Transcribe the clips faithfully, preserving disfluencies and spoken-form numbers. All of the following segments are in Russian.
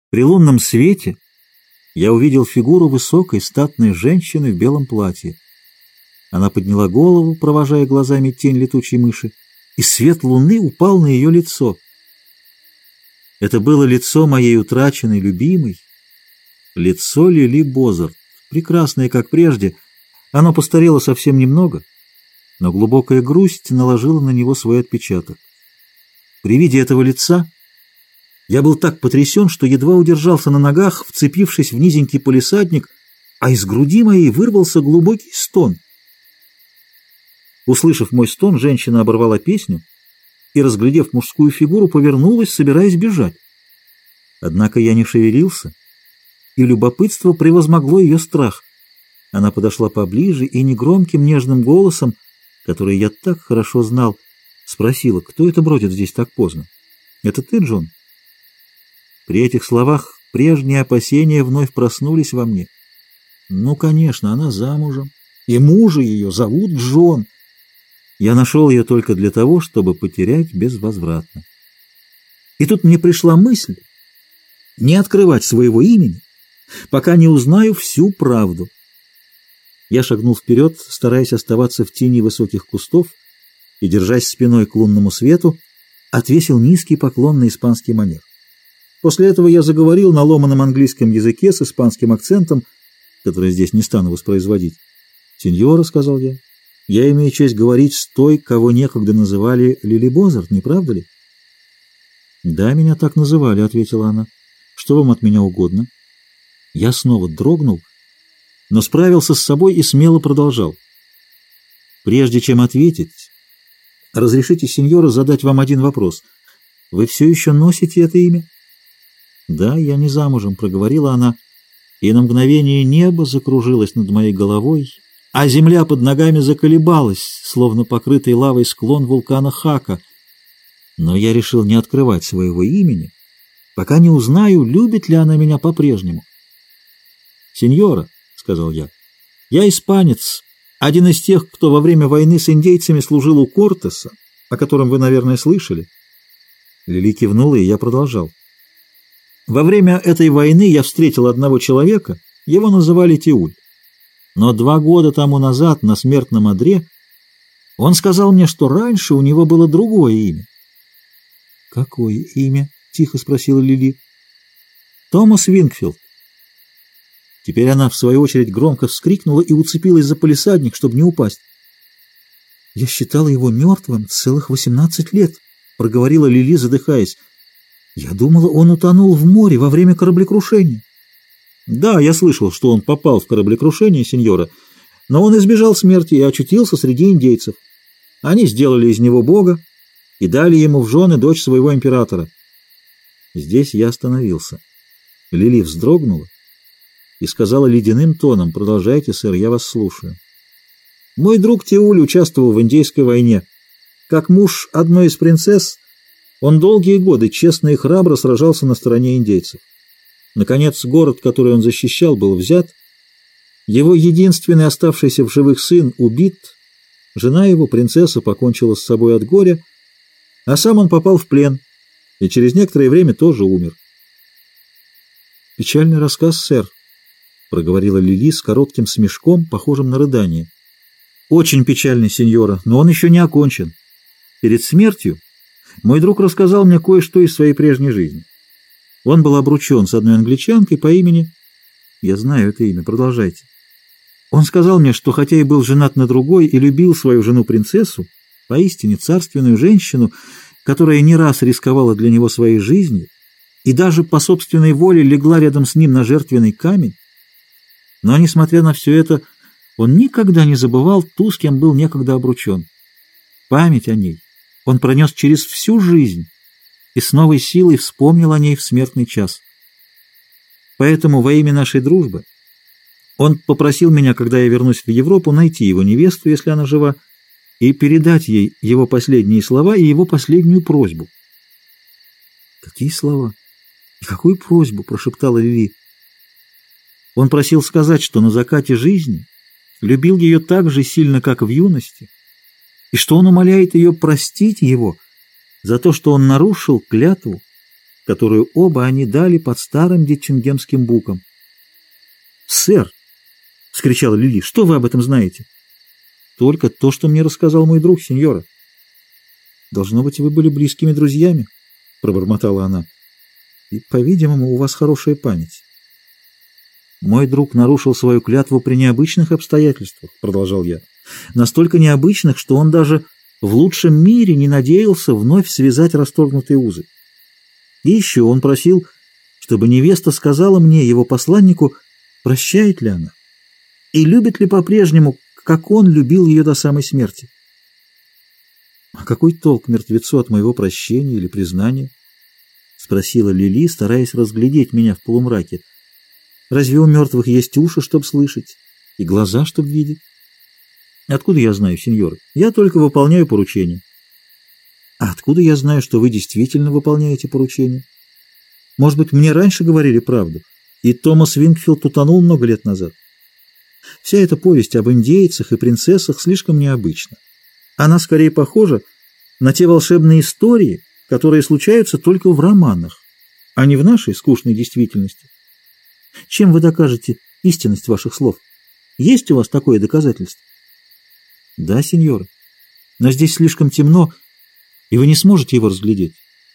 При лунном свете я увидел фигуру высокой, статной женщины в белом платье. Она подняла голову, провожая глазами тень летучей мыши, и свет луны упал на ее лицо. Это было лицо моей утраченной любимой, лицо Лили Бозарт, прекрасное, как прежде. Оно постарело совсем немного, но глубокая грусть наложила на него свой отпечаток. При виде этого лица я был так потрясен, что едва удержался на ногах, вцепившись в низенький палисадник, а из груди моей вырвался глубокий стон. Услышав мой стон, женщина оборвала песню и, разглядев мужскую фигуру, повернулась, собираясь бежать. Однако я не шевелился, и любопытство превозмогло ее страх. Она подошла поближе и негромким нежным голосом, который я так хорошо знал, спросила, кто это бродит здесь так поздно. «Это ты, Джон?» При этих словах прежние опасения вновь проснулись во мне. Ну, конечно, она замужем, и мужа ее зовут Джон. Я нашел ее только для того, чтобы потерять безвозвратно. И тут мне пришла мысль не открывать своего имени, пока не узнаю всю правду. Я шагнул вперед, стараясь оставаться в тени высоких кустов, и, держась спиной к лунному свету, отвесил низкий поклон на испанский манер. После этого я заговорил на ломаном английском языке с испанским акцентом, который здесь не стану воспроизводить. «Сеньора», — сказал я, — «я имею честь говорить с той, кого некогда называли Лили Бозарт, не правда ли?» «Да, меня так называли», — ответила она. «Что вам от меня угодно?» Я снова дрогнул, но справился с собой и смело продолжал. «Прежде чем ответить, разрешите, сеньора, задать вам один вопрос. Вы все еще носите это имя?» «Да, я не замужем», — проговорила она, и на мгновение небо закружилось над моей головой, а земля под ногами заколебалась, словно покрытый лавой склон вулкана Хака. Но я решил не открывать своего имени, пока не узнаю, любит ли она меня по-прежнему. «Сеньора», — сказал я, — «я испанец, один из тех, кто во время войны с индейцами служил у Кортеса, о котором вы, наверное, слышали». Лили кивнула, и я продолжал. «Во время этой войны я встретил одного человека, его называли Тиуль. Но два года тому назад на смертном одре он сказал мне, что раньше у него было другое имя». «Какое имя?» — тихо спросила Лили. «Томас Вингфилд». Теперь она, в свою очередь, громко вскрикнула и уцепилась за палисадник, чтобы не упасть. «Я считала его мертвым целых восемнадцать лет», — проговорила Лили, задыхаясь. «Я думала, он утонул в море во время кораблекрушения». «Да, я слышал, что он попал в кораблекрушение, сеньора, но он избежал смерти и очутился среди индейцев. Они сделали из него бога и дали ему в жены дочь своего императора». Здесь я остановился. Лили вздрогнула и сказала ледяным тоном: «Продолжайте, сэр, я вас слушаю». «Мой друг Тиуль участвовал в индейской войне. Как муж одной из принцесс, он долгие годы честно и храбро сражался на стороне индейцев. Наконец, город, который он защищал, был взят. Его единственный оставшийся в живых сын убит. Жена его, принцесса, покончила с собой от горя, а сам он попал в плен и через некоторое время тоже умер». «Печальный рассказ, сэр», — проговорила Лили с коротким смешком, похожим на рыдание. «Очень печальный, сеньора, но он еще не окончен. Перед смертью мой друг рассказал мне кое-что из своей прежней жизни. Он был обручен с одной англичанкой по имени... Я знаю это имя, продолжайте. Он сказал мне, что хотя и был женат на другой и любил свою жену-принцессу, поистине царственную женщину, которая не раз рисковала для него своей жизнью и даже по собственной воле легла рядом с ним на жертвенный камень, но, несмотря на все это, он никогда не забывал ту, с кем был некогда обручен. Память о ней он пронес через всю жизнь и с новой силой вспомнил о ней в смертный час. Поэтому во имя нашей дружбы он попросил меня, когда я вернусь в Европу, найти его невесту, если она жива, и передать ей его последние слова и его последнюю просьбу». «Какие слова? И какую просьбу?» — прошептала Лили. «Он просил сказать, что на закате жизни любил ее так же сильно, как в юности, и что он умоляет ее простить его за то, что он нарушил клятву, которую оба они дали под старым дитчингемским буком. «Сэр!» — вскричала Лили. «Что вы об этом знаете?» «Только то, что мне рассказал мой друг, сеньора». «Должно быть, вы были близкими друзьями», — пробормотала она. «И, по-видимому, у вас хорошая память». «Мой друг нарушил свою клятву при необычных обстоятельствах», — продолжал я. «Настолько необычных, что он даже в лучшем мире не надеялся вновь связать расторгнутые узы. И еще он просил, чтобы невеста сказала мне, его посланнику, прощает ли она и любит ли по-прежнему, как он любил ее до самой смерти». «А какой толк мертвецу от моего прощения или признания?» — спросила Лили, стараясь разглядеть меня в полумраке. «Разве у мертвых есть уши, чтобы слышать, и глаза, чтобы видеть?» «Откуда я знаю, сеньор? Я только выполняю поручения». «А откуда я знаю, что вы действительно выполняете поручения? Может быть, мне раньше говорили правду, и Томас Вингфилд утонул много лет назад? Вся эта повесть об индейцах и принцессах слишком необычна. Она скорее похожа на те волшебные истории, которые случаются только в романах, а не в нашей скучной действительности. Чем вы докажете истинность ваших слов? Есть у вас такое доказательство?» «Да, сеньора, но здесь слишком темно, и вы не сможете его разглядеть».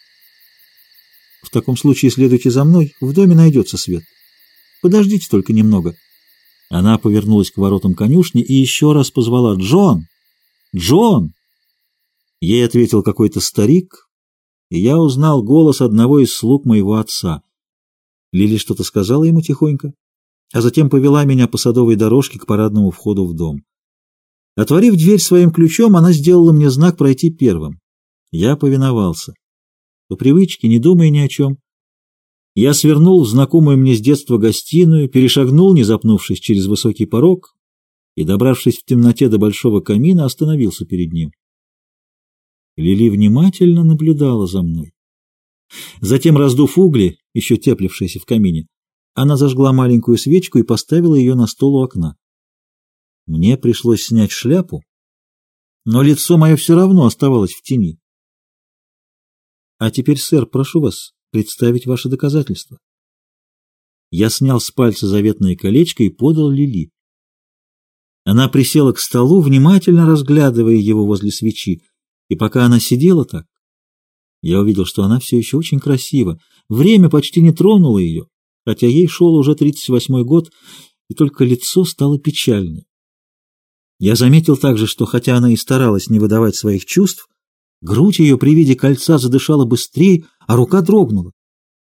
«В таком случае следуйте за мной, в доме найдется свет. Подождите только немного». Она повернулась к воротам конюшни и еще раз позвала: «Джон! Джон!» Ей ответил какой-то старик, и я узнал голос одного из слуг моего отца. Лили что-то сказала ему тихонько, а затем повела меня по садовой дорожке к парадному входу в дом. Отворив дверь своим ключом, она сделала мне знак пройти первым. Я повиновался. По привычке, не думая ни о чем, я свернул в знакомую мне с детства гостиную, перешагнул, не запнувшись, через высокий порог, и, добравшись в темноте до большого камина, остановился перед ним. Лили внимательно наблюдала за мной. Затем, раздув угли, еще теплившиеся в камине, она зажгла маленькую свечку и поставила ее на стол у окна. Мне пришлось снять шляпу, но лицо мое все равно оставалось в тени. «А теперь, сэр, прошу вас представить ваши доказательства». Я снял с пальца заветное колечко и подал Лили. Она присела к столу, внимательно разглядывая его возле свечи, и пока она сидела так, я увидел, что она все еще очень красива. Время почти не тронуло ее, хотя ей шел уже тридцать восьмой год, и только лицо стало печальнее. Я заметил также, что хотя она и старалась не выдавать своих чувств, грудь ее при виде кольца задышала быстрее, а рука дрогнула.